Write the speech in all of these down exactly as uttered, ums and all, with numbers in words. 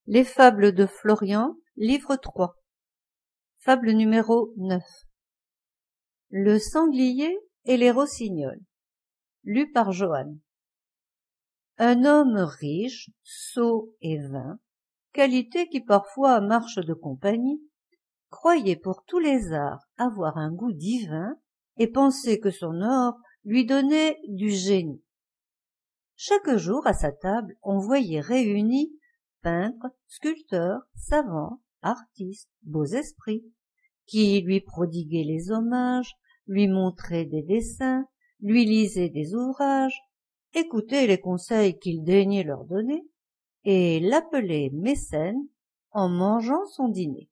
Les fables de Florian, livre trois. Fable numéro neuf. Le sanglier et les rossignols. Lu par Joanne. Un homme riche, sot et vain, qualité qui parfois marche de compagnie, croyait pour tous les arts avoir un goût divin et pensait que son or lui donnait du génie. Chaque jour à sa table on voyait réunis peintres, sculpteurs, savants, artistes, beaux esprits, qui lui prodiguaient les hommages, lui montraient des dessins, lui lisaient des ouvrages, écoutaient les conseils qu'il daignait leur donner, et l'appelaient mécène en mangeant son dîner.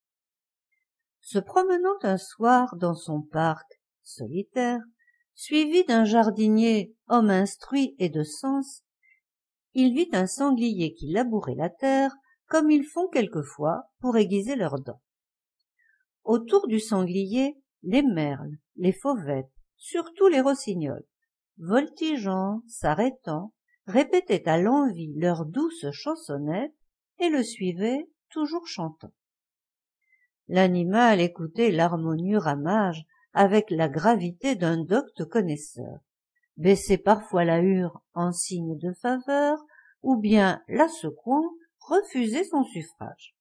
Se promenant un soir dans son parc solitaire, suivi d'un jardinier, homme instruit et de sens, il vit un sanglier qui labourait la terre comme ils font quelquefois pour aiguiser leurs dents. Autour du sanglier, les merles, les fauvettes, surtout les rossignols, voltigeant, s'arrêtant, répétaient à l'envi leurs douces chansonnettes et le suivaient toujours chantant. L'animal écoutait l'harmonieux ramage avec la gravité d'un docte connaisseur, baissait parfois la hure en signe de faveur, ou bien, la secouant, refusait son suffrage.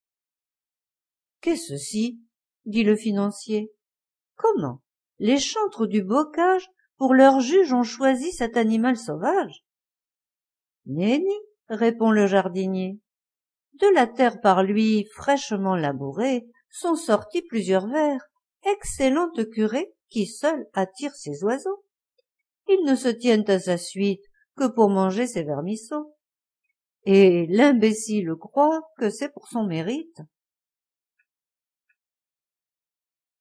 « Qu'est ceci ?» dit le financier. « Comment, les chantres du bocage, pour leur juge, ont choisi cet animal sauvage ?»« Nenni, répond le jardinier. De la terre par lui fraîchement labourée sont sortis plusieurs vers, excellentes curées qui seuls attirent ces oiseaux. Ils ne se tiennent à sa suite que pour manger ses vermisseaux. Et l'imbécile croit que c'est pour son mérite.